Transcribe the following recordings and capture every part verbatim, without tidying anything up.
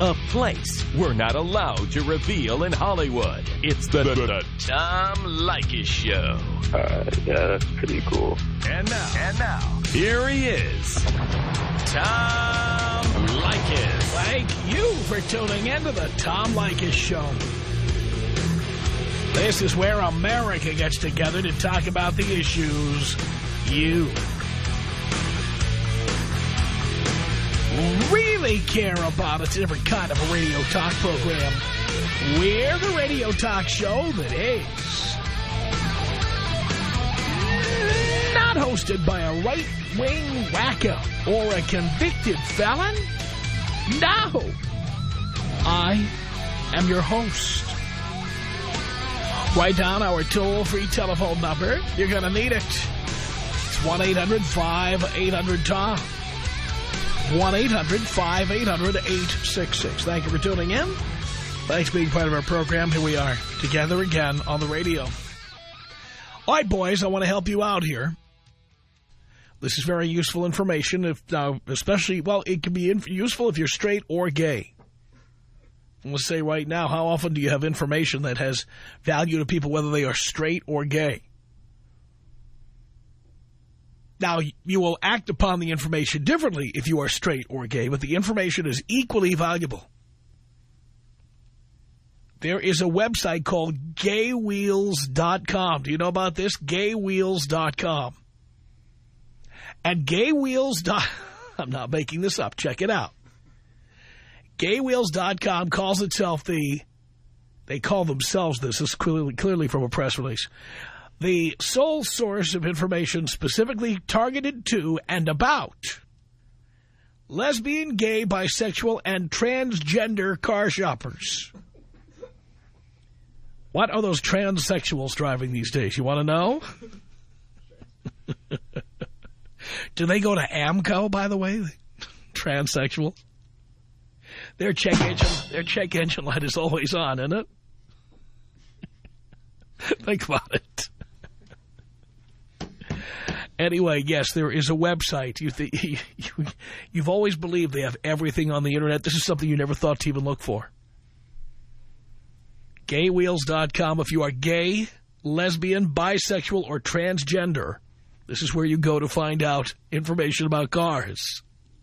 A place we're not allowed to reveal in Hollywood. It's the, the, the Tom Leykis Show. Uh, yeah, that's pretty cool. And now, and now, here he is, Tom Leykis. Thank you for tuning into the Tom Leykis Show. This is where America gets together to talk about the issues you really care about. It's a different kind of a radio talk program. We're the radio talk show that is not hosted by a right-wing wacko or a convicted felon. No, I am your host. Write down our toll-free telephone number. You're going to need it. It's one eight hundred five eight hundred Tom. one eight hundred five eight hundred eight six six. Thank you for tuning in. Thanks for being part of our program. Here we are, together again on the radio. All right, boys, I want to help you out here. This is very useful information, if uh, especially, well, it can be useful if you're straight or gay. I'm going to say right now, how often do you have information that has value to people, whether they are straight or gay? Now, you will act upon the information differently if you are straight or gay, but the information is equally valuable. There is a website called gay wheels dot com. Do you know about this? gay wheels dot com. At gay wheels. I'm not making this up. Check it out. gay wheels dot com calls itself the, they call themselves this, this is clearly, clearly from a press release, the sole source of information specifically targeted to and about lesbian, gay, bisexual, and transgender car shoppers. What are those transsexuals driving these days? You want to know? Do they go to AMCO, by the way? Transsexuals? Their check engine, their check engine light is always on, isn't it? Think about it. Anyway, yes, there is a website. You th you, you've always believed they have everything on the Internet. This is something you never thought to even look for. gay wheels dot com. If you are gay, lesbian, bisexual, or transgender, this is where you go to find out information about cars.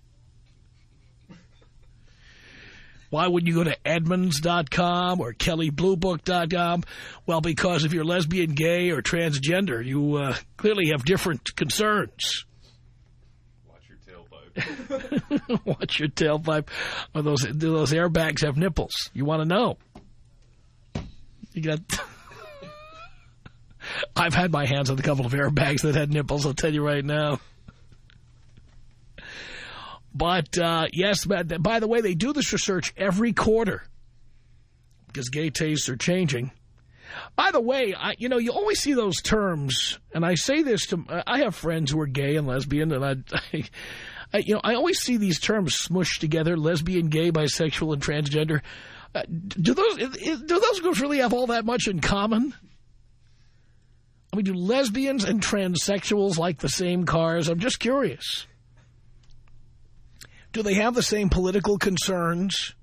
Why wouldn't you go to Edmunds dot com or Kelly Blue Book dot com? Well, because if you're lesbian, gay, or transgender, you uh, clearly have different concerns. Watch your tailpipe. Watch your tailpipe. Or those, do those airbags have nipples? You want to know. You got... I've had my hands on a couple of airbags that had nipples, I'll tell you right now. But, uh, yes, but, by the way, they do this research every quarter because gay tastes are changing. By the way, I, you know, you always see those terms, and I say this to, uh, I have friends who are gay and lesbian, and I, I, I, you know, I always see these terms smushed together, lesbian, gay, bisexual, and transgender. Uh, do those, do those groups really have all that much in common? I mean, do lesbians and transsexuals like the same cars? I'm just curious. Do they have the same political concerns?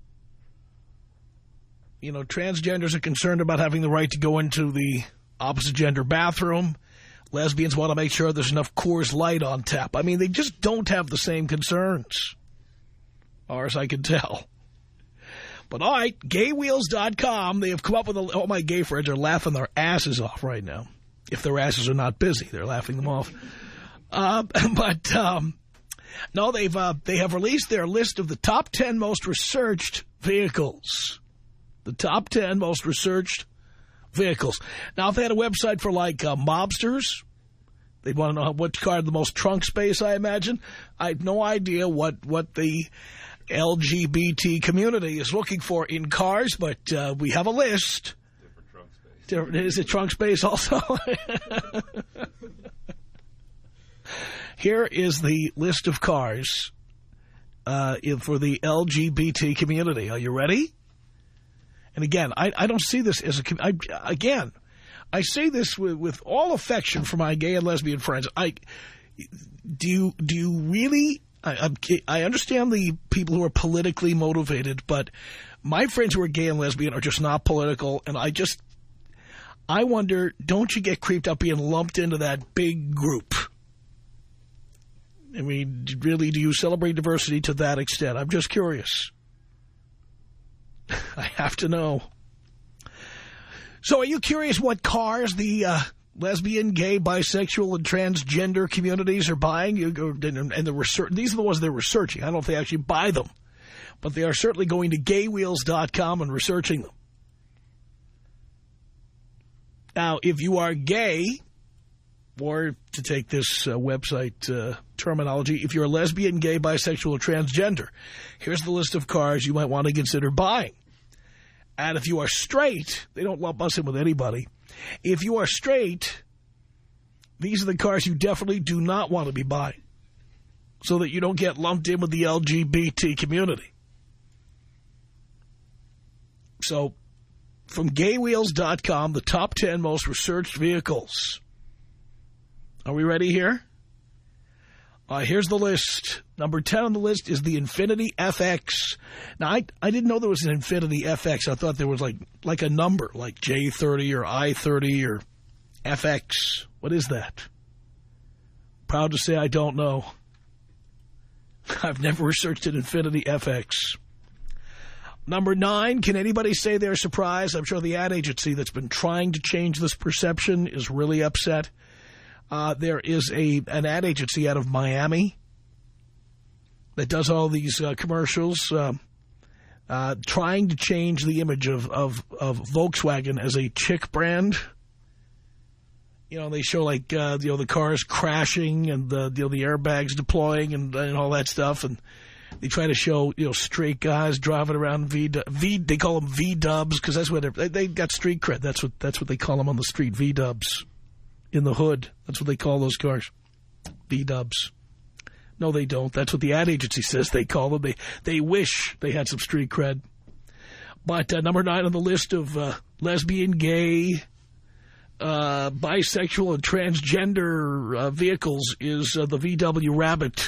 You know, transgenders are concerned about having the right to go into the opposite gender bathroom. Lesbians want to make sure there's enough Coors Light on tap. I mean, they just don't have the same concerns, or as I can tell. But all right, gay wheels dot com, they have come up with a... All my gay friends are laughing their asses off right now. If their asses are not busy, they're laughing them off. Uh, but... Um, No, they've uh, they have released their list of the top ten most researched vehicles. The top ten most researched vehicles. Now, if they had a website for, like, uh, mobsters, they'd want to know what car had the most trunk space, I imagine. I have no idea what, what the L G B T community is looking for in cars, but uh, we have a list. Different trunk space. Different, is it trunk space also? Here is the list of cars uh, for the L G B T community. Are you ready? And again, I, I don't see this as a... I, again, I say this with, with all affection for my gay and lesbian friends. I do you do you really I, I'm, I understand the people who are politically motivated, but my friends who are gay and lesbian are just not political, and I just, I wonder, don't you get creeped up being lumped into that big group? I mean, really, do you celebrate diversity to that extent? I'm just curious. I have to know. So are you curious what cars the uh, lesbian, gay, bisexual, and transgender communities are buying? You go, and the research, these are the ones they're researching. I don't know if they actually buy them, but they are certainly going to gay wheels dot com and researching them. Now, if you are gay, or to take this uh, website uh, terminology, if you're a lesbian, gay, bisexual, or transgender, here's the list of cars you might want to consider buying. And if you are straight, they don't lump us in with anybody. If you are straight, these are the cars you definitely do not want to be buying, so that you don't get lumped in with the L G B T community. So, from gay wheels dot com, the top ten most researched vehicles. Are we ready here? Uh, here's the list. Number ten on the list is the Infiniti F X. Now, I, I didn't know there was an Infiniti F X. I thought there was like, like a number, like J thirty or I thirty or F X. What is that? Proud to say I don't know. I've never researched an Infiniti F X. Number nine, can anybody say they're surprised? I'm sure the ad agency that's been trying to change this perception is really upset. Uh, there is a an ad agency out of Miami that does all these uh, commercials uh, uh, trying to change the image of, of, of Volkswagen as a chick brand. You know, they show like, uh, you know, the cars crashing and the, you know, the airbags deploying and, and all that stuff. And they try to show, you know, straight guys driving around V, V they call them V-dubs because that's what they, they got street cred. That's what, that's what they call them on the street, V-dubs. In the hood. That's what they call those cars. V-dubs. No, they don't. That's what the ad agency says they call them. They they wish they had some street cred. But uh, number nine on the list of uh, lesbian, gay, uh, bisexual, and transgender uh, vehicles is uh, the V W Rabbit.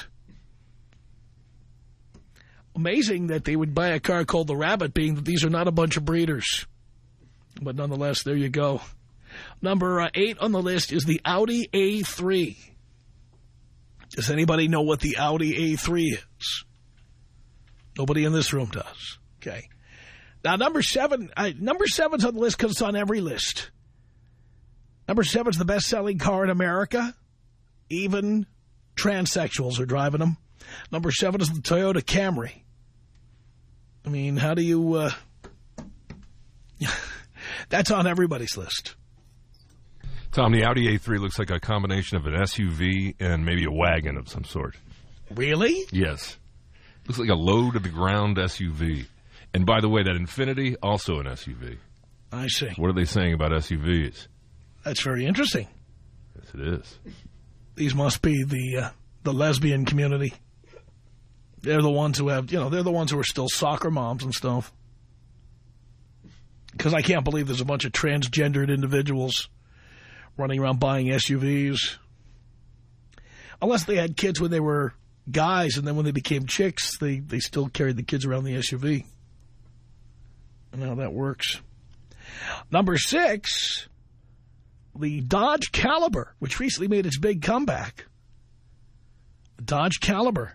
Amazing that they would buy a car called the Rabbit, being that these are not a bunch of breeders. But nonetheless, there you go. Number uh, eight on the list is the Audi A three. Does anybody know what the Audi A three is? Nobody in this room does. Okay. Now, number seven, uh, number seven's on the list because it's on every list. Number seven's the best-selling car in America. Even transsexuals are driving them. Number seven is the Toyota Camry. I mean, how do you... Uh... That's on everybody's list. Tom, the Audi A three looks like a combination of an S U V and maybe a wagon of some sort. Really? Yes. Looks like a low-to-the-ground S U V. And by the way, that Infiniti, also an S U V. I see. What are they saying about S U Vs? That's very interesting. Yes, it is. These must be the uh, the lesbian community. They're the ones who have, you know, they're the ones who are still soccer moms and stuff. Because I can't believe there's a bunch of transgendered individuals running around buying S U Vs. Unless they had kids when they were guys, and then when they became chicks, they, they still carried the kids around the S U V. I know how that works. Number six, the Dodge Caliber, which recently made its big comeback. The Dodge Caliber.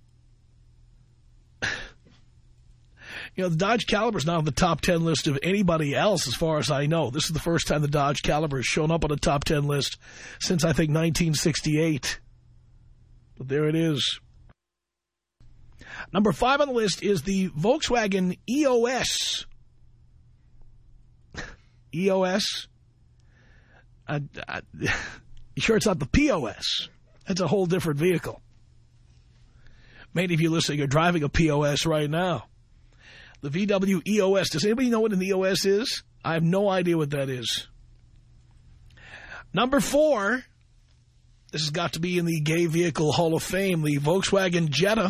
You know, the Dodge Caliber is not on the top ten list of anybody else as far as I know. This is the first time the Dodge Caliber has shown up on a top ten list since, I think, nineteen sixty-eight. But there it is. Number five on the list is the Volkswagen E O S. E O S? I, I, you sure it's not the P O S? That's a whole different vehicle. Many of you listening are driving a P O S right now. The V W E O S. Does anybody know what an E O S is? I have no idea what that is. Number four. This has got to be in the Gay Vehicle Hall of Fame. The Volkswagen Jetta.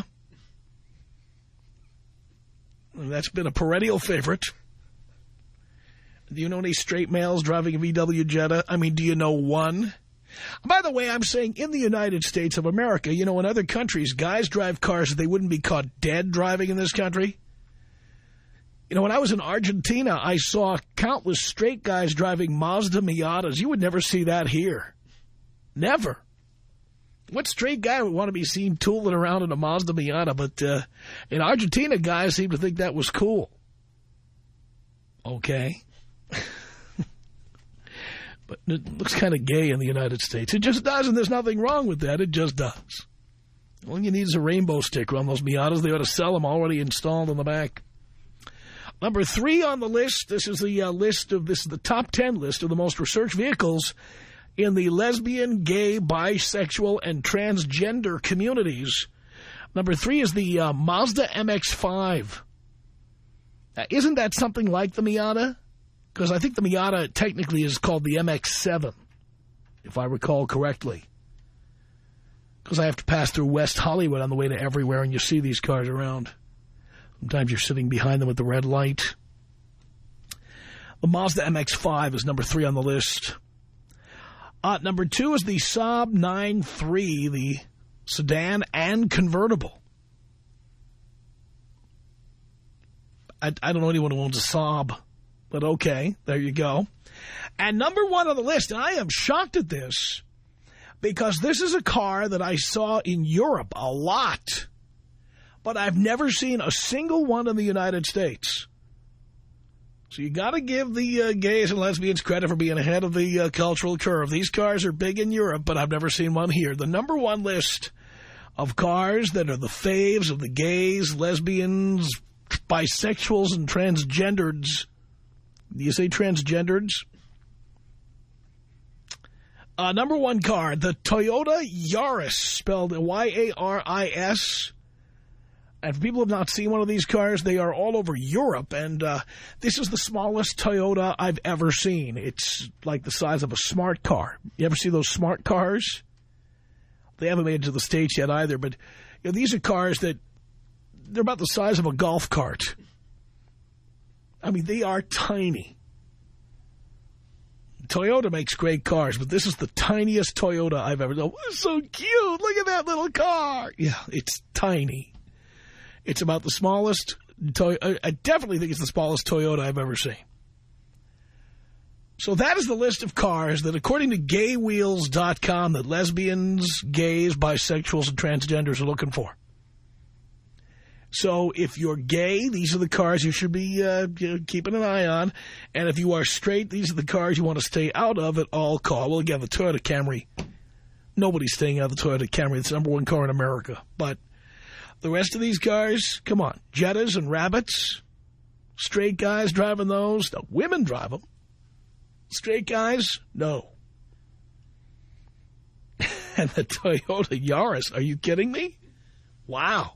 That's been a perennial favorite. Do you know any straight males driving a V W Jetta? I mean, do you know one? By the way, I'm saying in the United States of America, you know, in other countries, guys drive cars that they wouldn't be caught dead driving in this country. You know, when I was in Argentina, I saw countless straight guys driving Mazda Miatas. You would never see that here. Never. What straight guy would want to be seen tooling around in a Mazda Miata? But uh, in Argentina, guys seem to think that was cool. Okay. But it looks kind of gay in the United States. It just does, and there's nothing wrong with that. It just does. All you need is a rainbow sticker on those Miatas. They ought to sell them already installed in the back. Number three on the list, this is the uh, list of, this is the top ten list of the most researched vehicles in the lesbian, gay, bisexual, and transgender communities. Number three is the uh, Mazda M X five. Now, isn't that something like the Miata? Because I think the Miata technically is called the M X seven, if I recall correctly. Because I have to pass through West Hollywood on the way to everywhere, and you see these cars around. Sometimes you're sitting behind them with the red light. The Mazda M X five is number three on the list. Uh, number two is the Saab nine three, the sedan and convertible. I, I don't know anyone who owns a Saab, but okay, there you go. And number one on the list, and I am shocked at this, because this is a car that I saw in Europe a lot, but I've never seen a single one in the United States. So you got to give the uh, gays and lesbians credit for being ahead of the uh, cultural curve. These cars are big in Europe, but I've never seen one here. The number one list of cars that are the faves of the gays, lesbians, bisexuals, and transgenders. Do you say transgenders? Uh, number one car, the Toyota Yaris, spelled Y A R I S. And for people who have not seen one of these cars, they are all over Europe. And uh, this is the smallest Toyota I've ever seen. It's like the size of a smart car. You ever see those smart cars? They haven't made it to the States yet either. But you know, these are cars that, they're about the size of a golf cart. I mean, they are tiny. Toyota makes great cars, but this is the tiniest Toyota I've ever known. It's so cute. Look at that little car. Yeah, it's tiny. It's about the smallest. Toy- I definitely think it's the smallest Toyota I've ever seen. So that is the list of cars that, according to gay wheels dot com, that lesbians, gays, bisexuals, and transgenders are looking for. So if you're gay, these are the cars you should be uh, keeping an eye on. And if you are straight, these are the cars you want to stay out of at all costs. Well, again, the Toyota Camry. Nobody's staying out of the Toyota Camry. It's the number one car in America. But the rest of these cars, come on. Jettas and Rabbits. Straight guys driving those. No, women drive them. Straight guys, no. And the Toyota Yaris, are you kidding me? Wow.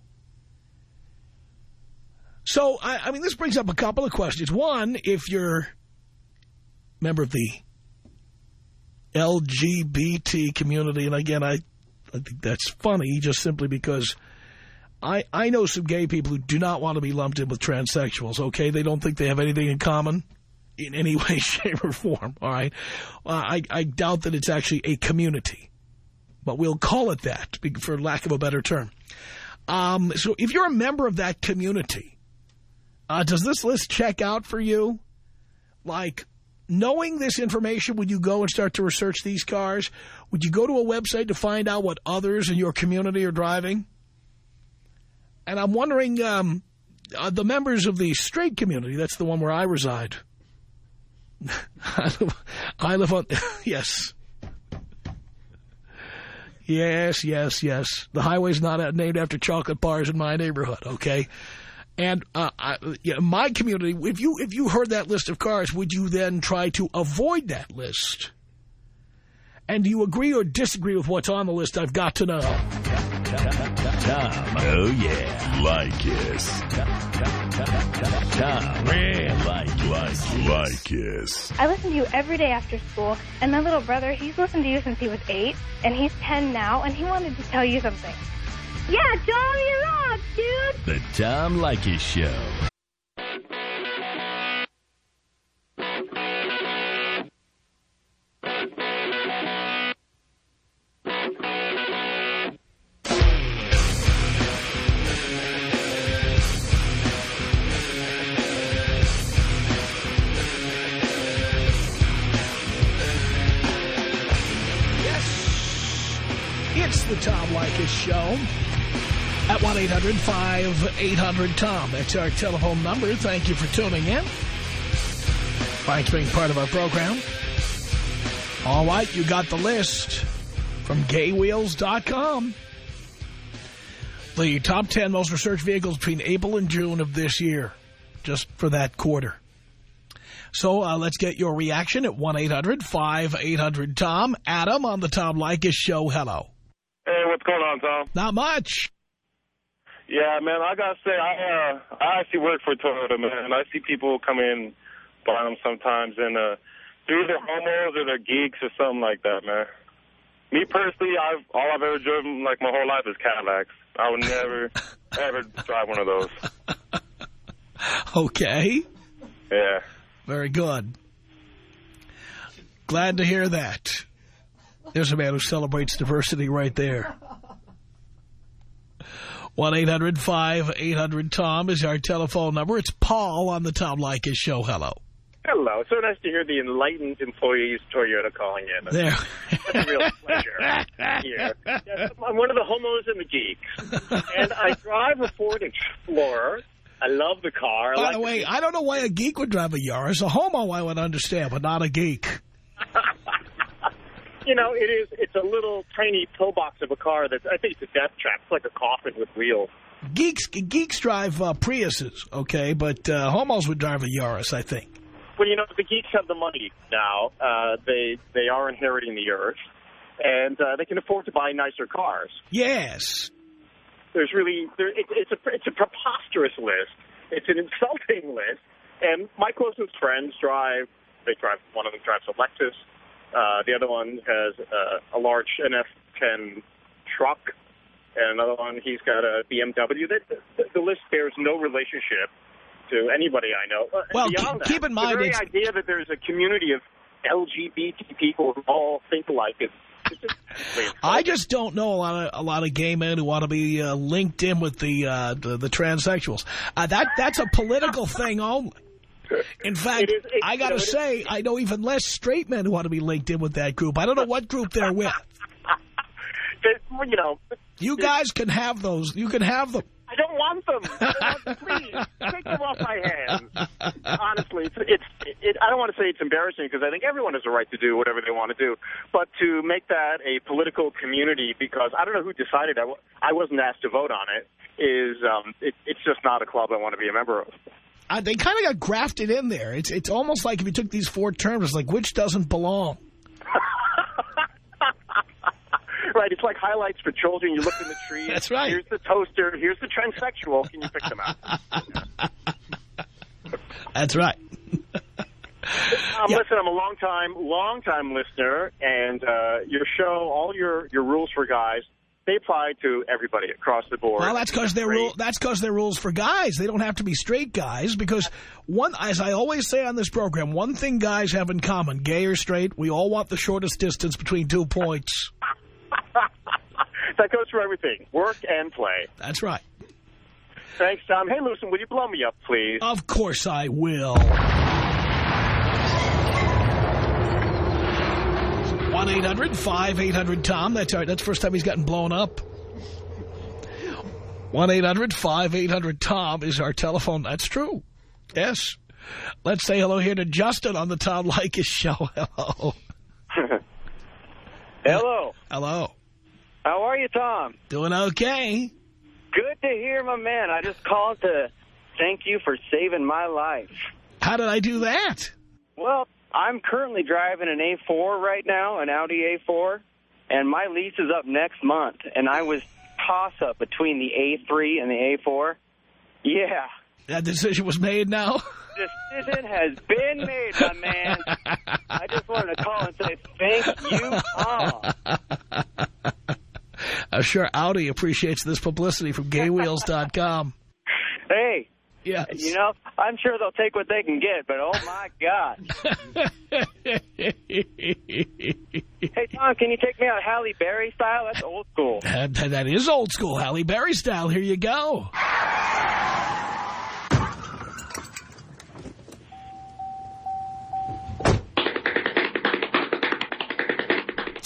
So, I, I mean, this brings up a couple of questions. One, if you're a member of the L G B T community, and again, I, I think that's funny just simply because I, I know some gay people who do not want to be lumped in with transsexuals, okay? They don't think they have anything in common in any way, shape, or form, all right? Uh, I, I doubt that it's actually a community, but we'll call it that for lack of a better term. Um, so if you're a member of that community, Uh, does this list check out for you? Like, knowing this information, would you go and start to research these cars? Would you go to a website to find out what others in your community are driving? And I'm wondering, um, uh, the members of the straight community, that's the one where I reside. I, live, I live on, yes. Yes, yes, yes. The highway's not named after chocolate bars in my neighborhood, okay? And uh, I, yeah, my community, if you if you heard that list of cars, would you then try to avoid that list? And do you agree or disagree with what's on the list? I've got to know. Tom, oh yeah, Leykis. Tom, man, like, like, Leykis. I listen to you every day after school, and my little brother, he's listened to you since he was eight, and he's ten now, and he wanted to tell you something. Yeah, Tom, you rock, dude! The Tom Leykis Show. It's the Tom Leykis Show at one eight hundred five eight hundred Tom. That's our telephone number. Thank you for tuning in. Thanks for being part of our program. All right, you got the list from gay wheels dot com. The top ten most researched vehicles between April and June of this year, just for that quarter. So uh, let's get your reaction at one eight hundred five eight hundred Tom. Adam on the Tom Leykis Show. Hello. Hey, what's going on, Tom? Not much. Yeah, man, I gotta say, I uh, I actually work for Toyota, man. I see people come in, buy them sometimes, and uh, they're either homos or they're geeks or something like that, man. Me personally, I've all I've ever driven, like, my whole life is Cadillacs. I would never, ever drive one of those. Okay. Yeah. Very good. Glad to hear that. There's a man who celebrates diversity right there. one eight hundred five eight hundred Tom is our telephone number. It's Paul on the Tom Leykis Show. Hello. Hello. So nice to hear the enlightened employees Toyota calling in. There. That's a real pleasure here. Yes, I'm one of the homos and the geeks. And I drive a Ford Explorer. I love the car. I By like the way, the I don't know why a geek would drive a Yaris. A homo I would understand, but not a geek. You know, it is. It's a little tiny pillbox of a car that I think it's a death trap. It's like a coffin with wheels. Geeks geeks drive uh, Priuses, okay, but uh, homos would drive a Yaris, I think. Well, you know, the geeks have the money now. Uh, they they are inheriting the earth, and uh, they can afford to buy nicer cars. Yes. There's really there, it, it's a it's a preposterous list. It's an insulting list. And my closest friends drive. They drive. One of them drives a Lexus. Uh, the other one has uh, a large N F ten truck, and another one, he's got a B M W. The, the, the list bears no relationship to anybody I know. Uh, well, beyond keep that, in mind, the very it's... idea that there's a community of L G B T people who all think alike is. It's just, I just don't know a lot of a lot of gay men who want to be uh, linked in with the uh, the, the transsexuals. Uh, that that's a political thing only. In fact, It is, it, I got to you know, say, is, I know even less straight men who want to be linked in with that group. I don't know what group they're with. you know, You guys can have those. You can have them. I don't want them. I don't want them. Please, take them off my hands. Honestly, it's, it's it, I don't want to say it's embarrassing because I think everyone has a right to do whatever they want to do. But to make that a political community, because I don't know who decided I, I wasn't asked to vote on it, is um, it, it's just not a club I want to be a member of. Uh, they kind of got grafted in there. It's it's almost like if you took these four terms, it's like which doesn't belong. Right, it's like highlights for children. You look in the tree. That's right. Here's the toaster. Here's the transsexual. Can you pick them out? That's right. Um, Yeah. Listen, I'm a long time, long time listener, and uh, your show, all your, your rules for guys, they apply to everybody across the board. Well, that's because they're rule. That's because they're rules for guys. They don't have to be straight guys. Because one, as I always say on this program, one thing guys have in common, gay or straight, we all want the shortest distance between two points. That goes for everything, work and play. That's right. Thanks, Tom. Hey, Lewison, will you blow me up, please? Of course I will. one eight hundred five eight hundred Tom. That's all right. That's the first time he's gotten blown up. one eight hundred five eight hundred Tom is our telephone. That's true. Yes. Let's say hello here to Justin on the Tom Leykis Show. Hello. Hello. Hello. How are you, Tom? Doing okay. Good to hear, my man. I just called to thank you for saving my life. How did I do that? Well, I'm currently driving an A four right now, an Audi A four, and my lease is up next month, and I was toss-up between the A three and the A four. Yeah. That decision was made now? Decision has been made, my man. I just wanted to call and say thank you, Tom. I'm sure Audi appreciates this publicity from gay wheels dot com. Hey. Yes. You know, I'm sure they'll take what they can get, but oh, my God. Hey, Tom, can you take me out Halle Berry style? That's old school. That, that is old school, Halle Berry style. Here you go.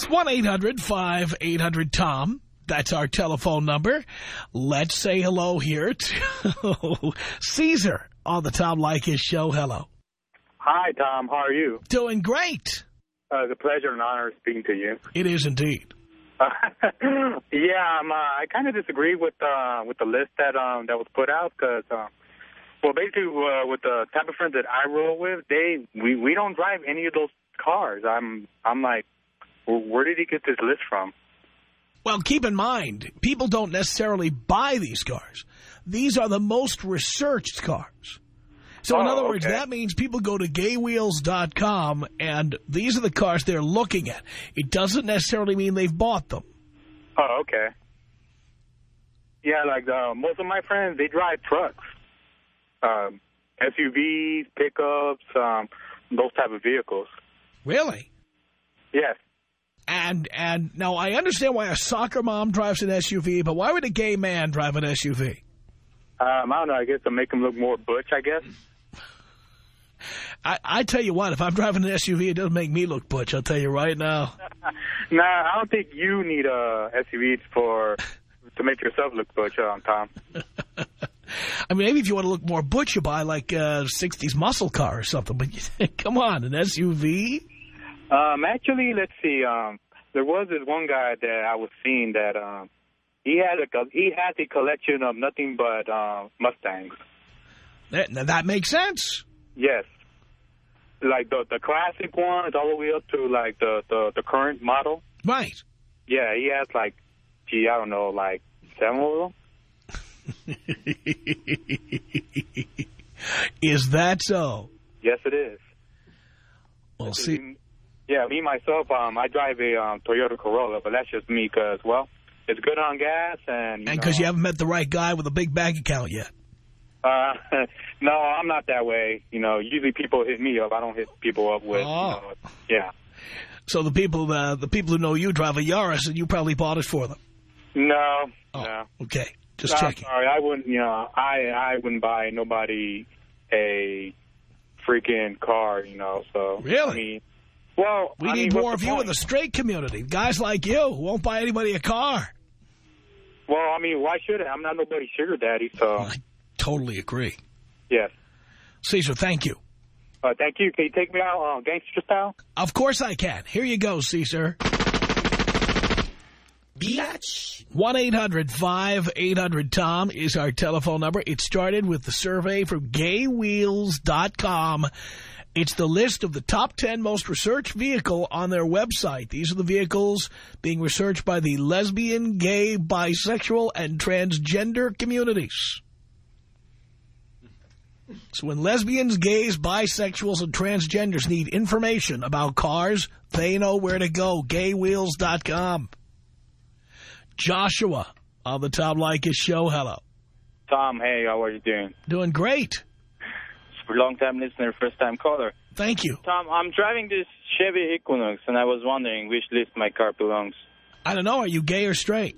It's one eight hundred five eight hundred Tom. That's our telephone number. Let's say hello here to Caesar on the Tom Leykis show. Hello. Hi, Tom. How are you? Doing great. Uh, it's a pleasure and honor speaking to you. It is indeed. Uh, yeah, um, uh, I kind of disagree with uh, with the list that um, that was put out because, uh, well, basically uh, with the type of friends that I roll with, they we, we don't drive any of those cars. I'm I'm like, well, where did he get this list from? Well, keep in mind, people don't necessarily buy these cars. These are the most researched cars. So, in oh, other words, okay. that means people go to gay wheels dot com, and these are the cars they're looking at. It doesn't necessarily mean they've bought them. Oh, okay. Yeah, like uh, most of my friends, they drive trucks, um, S U Vs, pickups, um, those type of vehicles. Really? Yes. And and now I understand why a soccer mom drives an S U V, but why would a gay man drive an S U V? Um, I don't know. I guess to make him look more butch, I guess. I, I tell you what, if I'm driving an S U V, it doesn't make me look butch. I'll tell you right now. Nah, I don't think you need a S U V for to make yourself look butch, um, Tom. I mean, maybe if you want to look more butch, you buy like a sixties muscle car or something. But you, come on, an S U V? Um, actually, let's see. Um, there was this one guy that I was seeing that um, he had a he had a collection of nothing but uh, Mustangs. That, that makes sense. Yes, like the the classic ones, all the way up to like the the, the current model. Right. Yeah, he has like, gee, I don't know, like seven of them. Is that so? Yes, it is. Well, see. Yeah, me, myself, um, I drive a um, Toyota Corolla, but that's just me because, well, it's good on gas. And you And because know, you haven't met the right guy with a big bank account yet. Uh, no, I'm not that way. You know, usually people hit me up. I don't hit people up with, oh. you know, yeah. So the people uh, the people who know you drive a Yaris, and you probably bought it for them. No, oh, no. Okay, just no, checking. I'm sorry, I wouldn't, you know, I, I wouldn't buy nobody a freaking car, you know, so. Really? I mean, well, we I need mean, more of you in the straight community. Guys like you who won't buy anybody a car. Well, I mean, why should I? I'm not nobody's sugar daddy, so. I totally agree. Yes. Caesar, thank you. Uh, thank you. Can you take me out uh, gangster style? Of course I can. Here you go, Caesar. Biatch. one eight hundred five eight hundred Tom is our telephone number. It started with the survey from gay wheels dot com. It's the list of the top ten most researched vehicle on their website. These are the vehicles being researched by the lesbian, gay, bisexual, and transgender communities. So when lesbians, gays, bisexuals, and transgenders need information about cars, they know where to go. gay wheels dot com. Joshua on the Tom Leykis show. Hello. Tom, hey, how are you doing? Doing great. Long-time listener, first-time caller. Thank you. Tom, I'm driving this Chevy Equinox, and I was wondering which list my car belongs. I don't know. Are you gay or straight?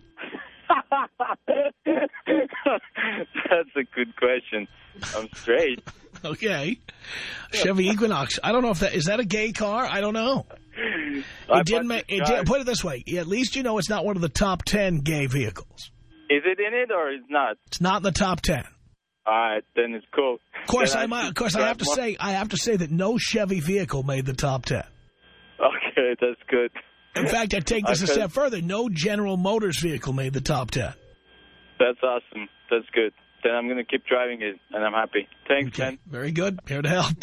That's a good question. I'm straight. Okay. Chevy Equinox. I don't know if that... Is that a gay car? I don't know. I It didn't make... It did, put it this way. At least you know it's not one of the top ten gay vehicles. Is it in it or it's not? It's not in the top ten. All right, then it's cool. Of course, Then I might, of course, I have to more. say, I have to say that no Chevy vehicle made the top ten. Okay, that's good. In fact, I take this a Okay. step further. No General Motors vehicle made the top ten. That's awesome. That's good. Then I'm going to keep driving it, and I'm happy. Thanks, Okay, man. very good. Here to help.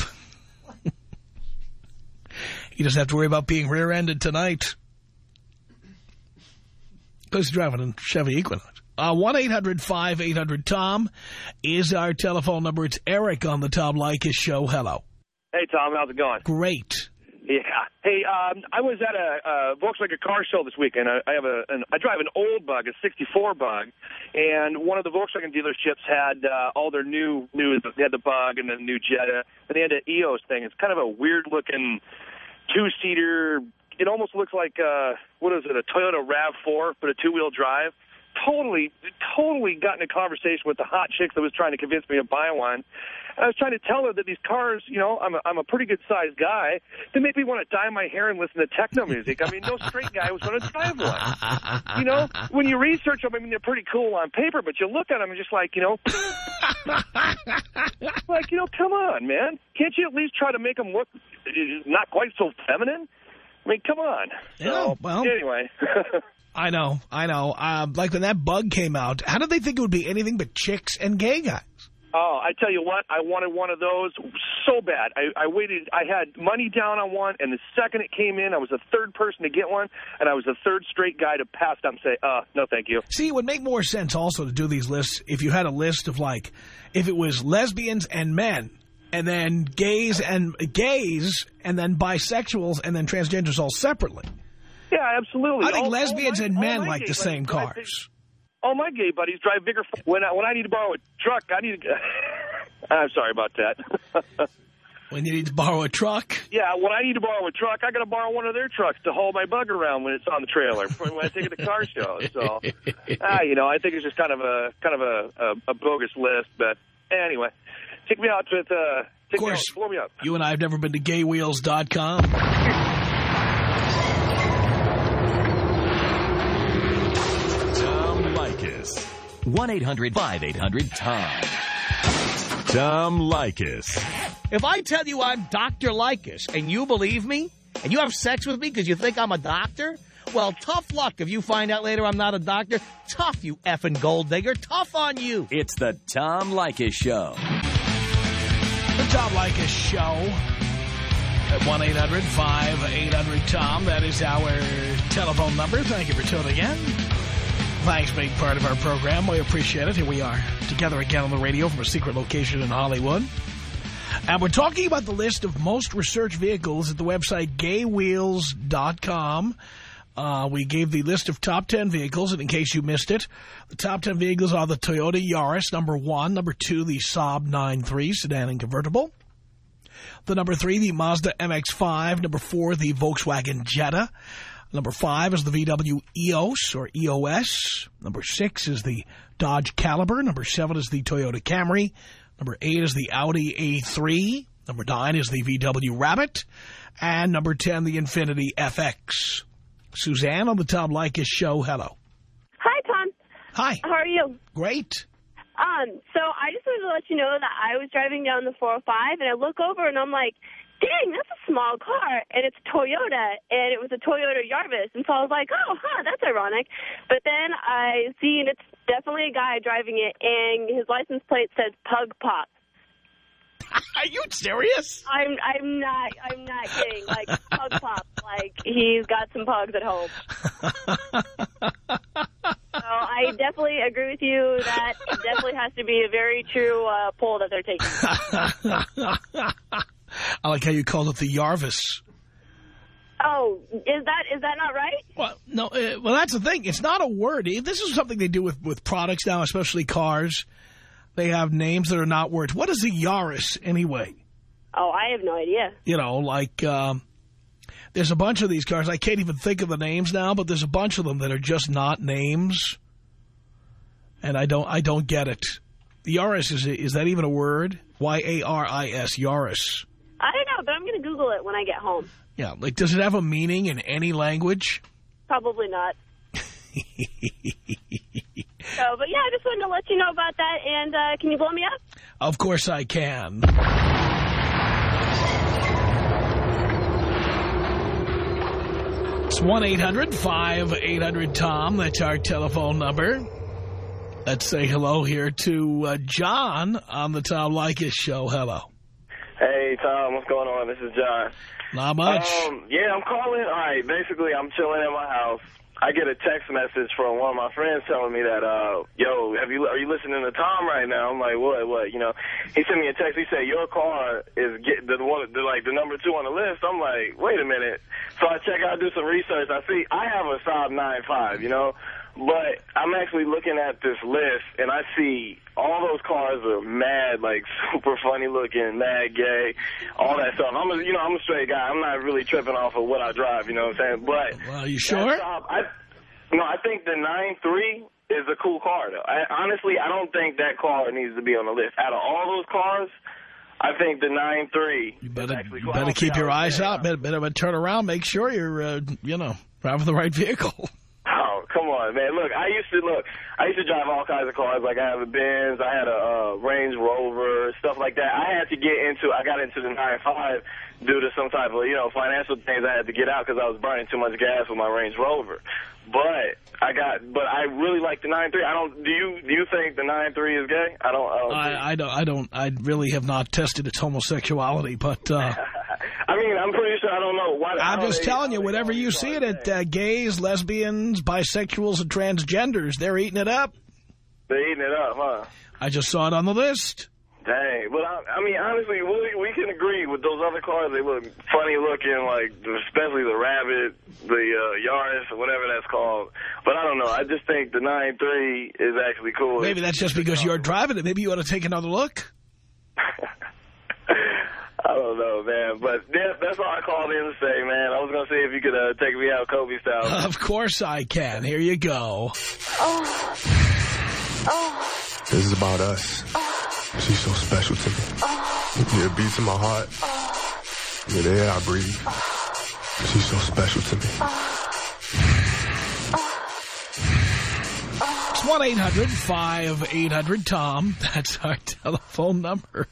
He doesn't have to worry about being rear-ended tonight. Because he's driving a Chevy Equinox. Uh, one eight hundred five eight hundred Tom is our telephone number. It's Eric on the Tom Leykis show. Hello. Hey, Tom. How's it going? Great. Yeah. Hey, um, I was at a, a Volkswagen car show this weekend. I, I have a, an, I drive an old Bug, a sixty-four Bug, and one of the Volkswagen dealerships had uh, all their new new. They had the Bug and the new Jetta, and they had an E O S thing. It's kind of a weird looking two-seater. It almost looks like uh, what is it? A Toyota RAV four, but a two-wheel drive. totally, totally got in a conversation with the hot chick that was trying to convince me to buy one. I was trying to tell her that these cars, you know, I'm a, I'm a pretty good-sized guy. They make me want to dye my hair and listen to techno music. I mean, no straight guy was going to drive one. You know, when you research them, I mean, they're pretty cool on paper, but you look at them and just like, you know, like, you know, come on, man. Can't you at least try to make them look not quite so feminine? I mean, come on. Yeah, so, well, anyway. I know, I know. Uh, like when that Bug came out, how did they think it would be anything but chicks and gay guys? Oh, I tell you what, I wanted one of those so bad. I, I waited, I had money down on one, and the second it came in, I was the third person to get one, and I was the third straight guy to pass up and say, uh, no, thank you. See, it would make more sense also to do these lists if you had a list of, like, if it was lesbians and men, and then gays and gays, and then bisexuals, and then transgenders all separately. Yeah, absolutely. I think all, lesbians all my, and men my like the same cars. All my gay buddies drive bigger. When I, when I need to borrow a truck, I need to... I'm sorry about that. When you need to borrow a truck? Yeah, when I need to borrow a truck, I got to borrow one of their trucks to haul my bug around when it's on the trailer, when I take it to car shows. So, ah, you know, I think it's just kind of a kind of a, a, a bogus list. But anyway, take me out with... Uh, take of course, me out, blow me up. You and I have never been to gay wheels dot com. one eight hundred five eight hundred Tom. Tom Leykis. If I tell you I'm Doctor Leykis and you believe me, and you have sex with me because you think I'm a doctor, well, tough luck if you find out later I'm not a doctor. Tough, you effing gold digger. Tough on you. It's the Tom Leykis Show. The Tom Leykis Show at one eight hundred five eight hundred Tom. That is our telephone number. Thank you for tuning in. Thanks for being part of our program. We appreciate it. Here we are together again on the radio from a secret location in Hollywood. And we're talking about the list of most researched vehicles at the website gay wheels dot com. Uh, we gave the list of top ten vehicles, and in case you missed it, the top ten vehicles are the Toyota Yaris, number one. Number two, the Saab nine three sedan and convertible. The number three, the Mazda M X five. Number four, the Volkswagen Jetta. Number five is the V W E O S or E O S. Number six is the Dodge Caliber. Number seven is the Toyota Camry. Number eight is the Audi A three. Number nine is the V W Rabbit. And number ten, the Infiniti F X. Suzanne on the Tom Leykis Show. Hello. Hi, Tom. Hi. How are you? Great. Um, so I just wanted to let you know that I was driving down the four oh five, and I look over, and I'm like, dang, that's a small car, and it's Toyota, and it was a Toyota Yaris, and so I was like, oh, huh, that's ironic. But then I see, and it's definitely a guy driving it, and his license plate says Pug Pop. Are you serious? I'm I'm not I'm not kidding. Like Pug Pop, like he's got some pugs at home. So I definitely agree with you that it definitely has to be a very true uh, poll that they're taking. I like how you called it the Yarvis. Oh, is that is that not right? Well, no. Uh, well, that's the thing. It's not a word. This is something they do with, with products now, especially cars. They have names that are not words. What is a Yaris anyway? Oh, I have no idea. You know, like um, there's a bunch of these cars. I can't even think of the names now, but there's a bunch of them that are just not names. And I don't I don't get it. The Yaris, is is that even a word? Y A R I S, Yaris. I don't know, but I'm going to Google it when I get home. Yeah, like, does it have a meaning in any language? Probably not. So, but yeah, I just wanted to let you know about that, and uh, can you blow me up? Of course I can. It's one eight hundred five eight hundred Tom. That's our telephone number. Let's say hello here to uh, John on the Tom Leykis Show. Hello. Hey, Tom, what's going on? This is John. Not much. Um, yeah, I'm calling. All right, basically, I'm chilling at my house. I get a text message from one of my friends telling me that, uh, yo, have you are you listening to Tom right now? I'm like, what, what? You know, he sent me a text. He said, your car is get the one, the, like the number two on the list. I'm like, wait a minute. So I check out, do some research. I see I have a Saab nine five, you know, but I'm actually looking at this list and I see all those cars are mad, like super funny looking, mad gay, all that stuff. I'm a, you know, I'm a straight guy. I'm not really tripping off of what I drive, you know what I'm saying? But well, are you sure? Saab, I, No, I think the nine three is a cool car, though. I, honestly, I don't think that car needs to be on the list. Out of all those cars, I think the nine three You better, is actually you cool. better keep your eyes Yeah. out. Better, better turn around. Make sure you're, uh, you know, driving the right vehicle. Oh, come on, man. Look, I used to, look, I used to drive all kinds of cars. Like, I have a Benz, I had a uh, Range Rover, stuff like that. I had to get into, I got into the nine five due to some type of, you know, financial things I had to get out because I was burning too much gas with my Range Rover. But I got, but I really like the nine three. I don't, do you, do you think the nine three is gay? I don't, I don't. I, I don't, I don't, I really have not tested its homosexuality, but, uh. I mean, I'm pretty sure, I don't know. Why, I'm just they, telling you, whenever you see it at uh, gays, lesbians, bisexuals, and transgenders, they're eating it up. They're eating it up, huh? I just saw it on the list. Dang. But, I, I mean, honestly, we, we can agree with those other cars. They look funny looking, like, especially the Rabbit, the uh, Yaris, or whatever that's called. But I don't know. I just think the nine three is actually cool. Maybe that's just because you're driving it. Maybe you ought to take another look. I don't know, man. But that, that's all I called in to say, man. I was going to see if you could uh, take me out Kobe style. Of course I can. Here you go. Oh. Oh. This is about us. Oh. She's so special to me. Oh. Yeah, it beats in my heart. Oh. Yeah, the air I breathe. Oh. She's so special to me. Oh. It's one eight hundred five eight hundred Tom. That's our telephone number.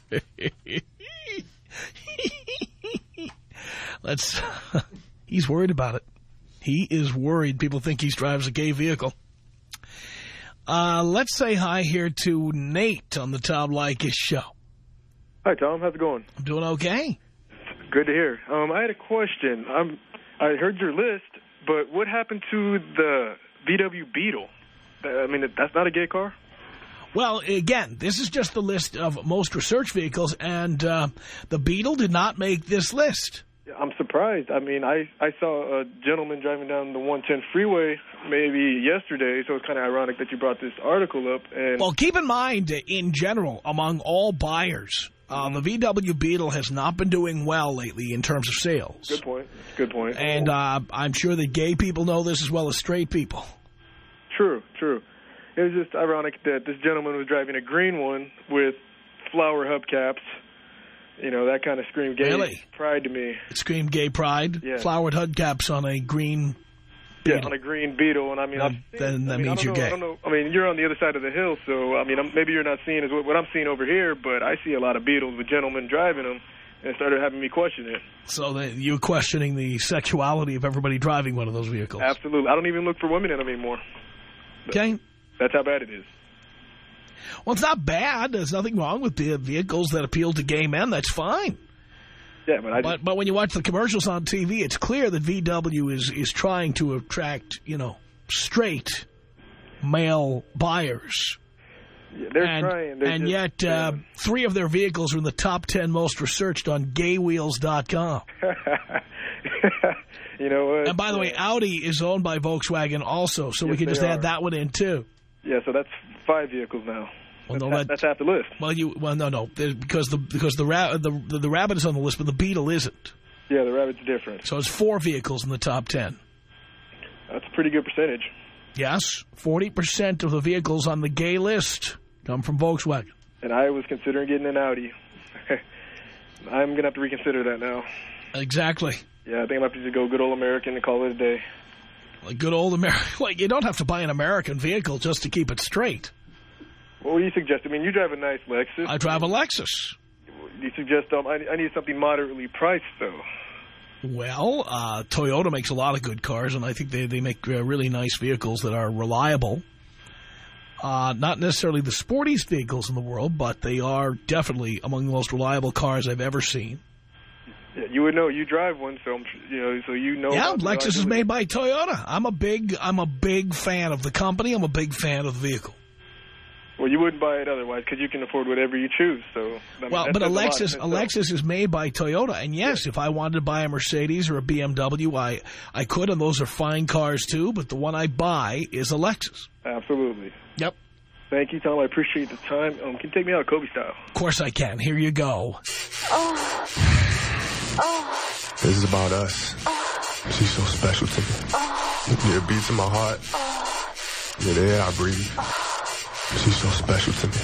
Let's. He's worried about it. He is worried. People think he drives a gay vehicle. Uh, let's say hi here to Nate on the Tom Leykis show. Hi, Tom. How's it going? I'm doing okay. Good to hear. Um, I had a question. I'm, I heard your list, but what happened to the V W Beetle? I mean, that's not a gay car? Well, again, this is just the list of most research vehicles, and uh, the Beetle did not make this list. I'm surprised. I mean, I, I saw a gentleman driving down the one ten freeway maybe yesterday, so it's kind of ironic that you brought this article up. And well, keep in mind, in general, among all buyers, uh, the V W Beetle has not been doing well lately in terms of sales. Good point. Good point. And uh, I'm sure that gay people know this as well as straight people. True, true. It was just ironic that this gentleman was driving a green one with flower hubcaps. You know, that kind of screamed gay really? pride to me. It screamed gay pride? Yeah. Flowered hubcaps on a green Yeah, Beetle. on a green Beetle. And I mean, Well, I've seen, then that I mean, means I don't you're know, gay. I don't know. I mean, you're on the other side of the hill, so, I mean, I'm, maybe you're not seeing as what, what I'm seeing over here, but I see a lot of Beetles with gentlemen driving them, and it started having me question it. So the, you're questioning the sexuality of everybody driving one of those vehicles. Absolutely. I don't even look for women in them anymore. Okay. That's how bad it is. Well, it's not bad. There's nothing wrong with the vehicles that appeal to gay men. That's fine. Yeah, but I but, just, but when you watch the commercials on T V, it's clear that V W is, is trying to attract, you know, straight male buyers. yeah, they're and, trying. They're and just, yet, yeah. uh, three of their vehicles are in the top ten most researched on gay wheels dot com. You know what? And by the way, Audi is owned by Volkswagen also, so we Yes, can just they add are. that one in, too. Yeah, so that's five vehicles now. Well, that's, no, half, that- that's half the list. Well, you well no no because the because the ra the, the the Rabbit is on the list, but the Beetle isn't. Yeah, the Rabbit's different. So it's four vehicles in the top ten. That's a pretty good percentage. Yes, forty percent of the vehicles on the gay list come from Volkswagen. And I was considering getting an Audi. I'm going to have to reconsider that now. Exactly. Yeah, I think I'm going to have to just go good old American and call it a day. Like good old American. Like you don't have to buy an American vehicle just to keep it straight. What do you suggest? I mean, you drive a nice Lexus. I drive a Lexus. Do you suggest um, I, I need something moderately priced, though? Well, uh, Toyota makes a lot of good cars, and I think they, they make uh, really nice vehicles that are reliable. Uh, not necessarily the sportiest vehicles in the world, but they are definitely among the most reliable cars I've ever seen. Yeah, you would know. You drive one, so I'm, you know, so you know. Yeah, about the Lexus is reliability. made by Toyota. I'm a big, I'm a big fan of the company. I'm a big fan of the vehicle. Well, you wouldn't buy it otherwise because you can afford whatever you choose. So, I mean, Well, that but a says lot Lexus, in a itself. Lexus is made by Toyota, and yes, if I wanted to buy a Mercedes or a B M W, I, I could, and those are fine cars too. But the one I buy is a Lexus. Absolutely. Yep. Thank you, Tom. I appreciate the time. Um, can you take me out Kobe style? Of course I can. Here you go. Oh. Oh. This is about us. Oh. She's so special to me. Oh. Yeah, it beats in my heart. Oh. Yeah, the air I breathe. She's so special to me.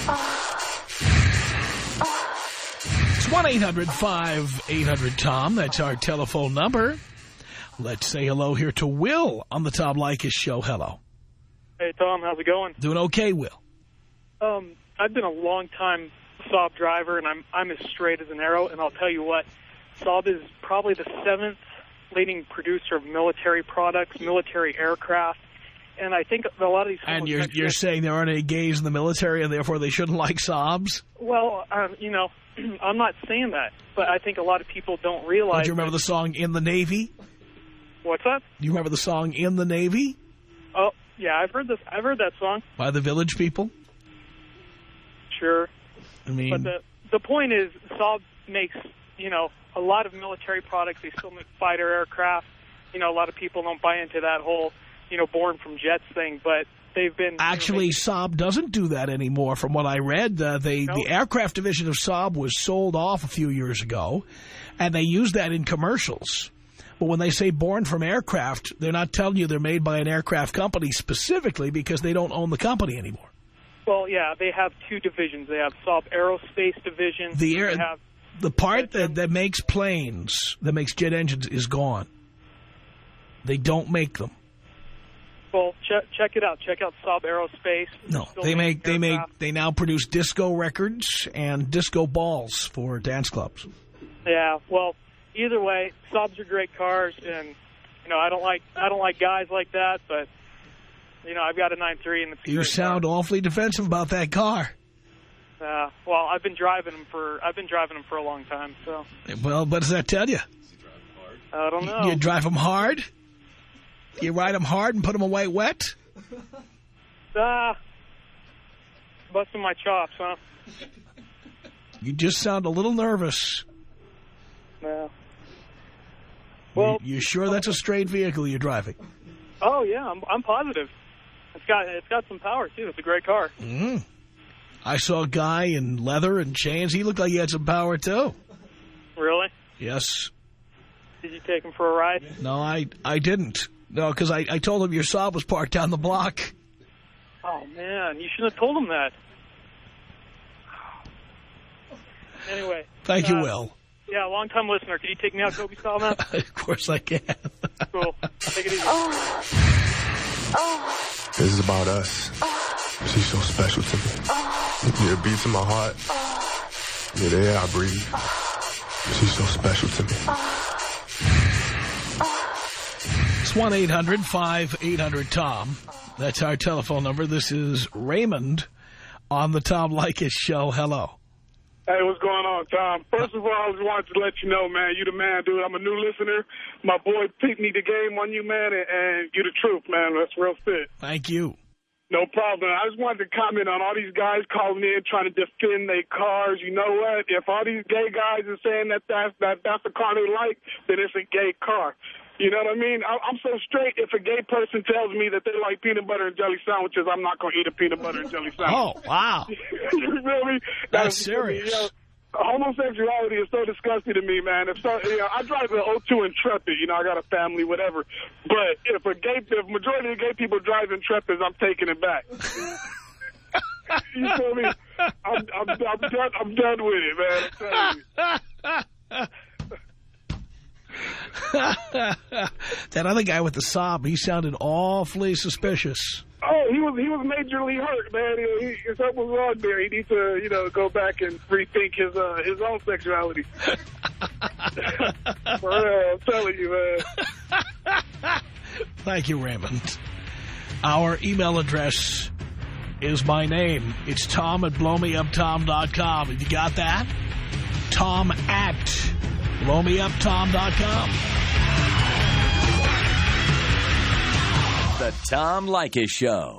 It's one eight hundred five eight hundred Tom. That's our telephone number. Let's say hello here to Will on the Tom Leykis Show. Hello. Hey, Tom. How's it going? Doing okay, Will. Um, I've been a long-time Saab driver, and I'm I'm as straight as an arrow. And I'll tell you what, Saab is probably the seventh leading producer of military products, military aircraft. And I think a lot of these... And you're, you're saying there aren't any gays in the military, and therefore they shouldn't like Saabs? Well, um, you know, I'm not saying that, but I think a lot of people don't realize... Do you remember the song In the Navy? What's that? Do you remember the song In the Navy? Oh, yeah, I've heard this. I've heard that song. By the Village People? Sure. I mean... But the, the point is, Saab makes, you know, a lot of military products. They still make fighter aircraft. You know, a lot of people don't buy into that whole... you know, born from jets thing, but they've been... Actually, you know, Saab doesn't do that anymore, from what I read. Uh, they, no? The aircraft division of Saab was sold off a few years ago, and they use that in commercials. But when they say born from aircraft, they're not telling you they're made by an aircraft company specifically because they don't own the company anymore. Well, yeah, they have two divisions. They have Saab Aerospace Division. The, air, they have the part that, that makes planes, that makes jet engines, is gone. They don't make them. Well, check check it out. Check out Saab Aerospace. No, they make they make they now produce disco records and disco balls for dance clubs. Yeah, well, either way, Saabs are great cars, and you know I don't like I don't like guys like that, but you know I've got a nine three and it's a You great sound car. awfully defensive about that car. Uh, well, I've been driving them for I've been driving them for a long time, so. Well, what does that tell you? I don't know. You drive them hard? You ride them hard and put them away wet? Ah, busting my chops, huh? You just sound a little nervous. No. Well, you, you sure that's a straight vehicle you're driving? Oh yeah, I'm I'm positive. It's got it's got some power too. It's a great car. Mm. I saw a guy in leather and chains. He looked like he had some power too. Really? Yes. Did you take him for a ride? No, I I didn't. No, because I, I told him your Saab was parked down the block. Oh, man, you shouldn't have told him that. Anyway. Thank uh, you, Will. Yeah, long-time listener. Can you take me out Kobe style now? Of course I can. Cool. Take it easy. Oh. Oh. This is about us. Oh. She's so special to me. Oh. Yeah, it beats in my heart. Oh. Yeah, the air I breathe. Oh. She's so special to me. Oh. It's one eight hundred five eight hundred Tom. That's our telephone number. This is Raymond on the Tom Leykis Show. Hello. Hey, what's going on, Tom? First of all, I just wanted to let you know, man, you the man, dude. I'm a new listener. My boy picked me the game on you, man, and, and you the truth, man. That's real fit. Thank you. No problem. I just wanted to comment on all these guys calling in trying to defend their cars. You know what? If all these gay guys are saying that that's, that that's the car they like, then it's a gay car. You know what I mean? I, I'm so straight. If a gay person tells me that they like peanut butter and jelly sandwiches, I'm not going to eat a peanut butter and jelly sandwich. Oh, wow. You feel me? That's That is- serious. You know, homosexuality is so disgusting to me, man. If so, you know, I drive an oh two Intrepid. You know, I got a family, whatever. But if a gay, if majority of gay people drive Intrepids, I'm taking it back. You feel me? I'm, I'm, I'm done. I'm done with it, man. I'm telling you. That other guy with the Saab, he sounded awfully suspicious. Oh, he was he was majorly hurt, man. He, he, something was wrong there. He needs to, you know, go back and rethink his uh, his own sexuality. For real, I'm telling you, man. Thank you, Raymond. Our email address is my name. It's Tom at blow me up tom dot com. Have you got that? Tom at blow me up tom dot com. The Tom Leykis Show.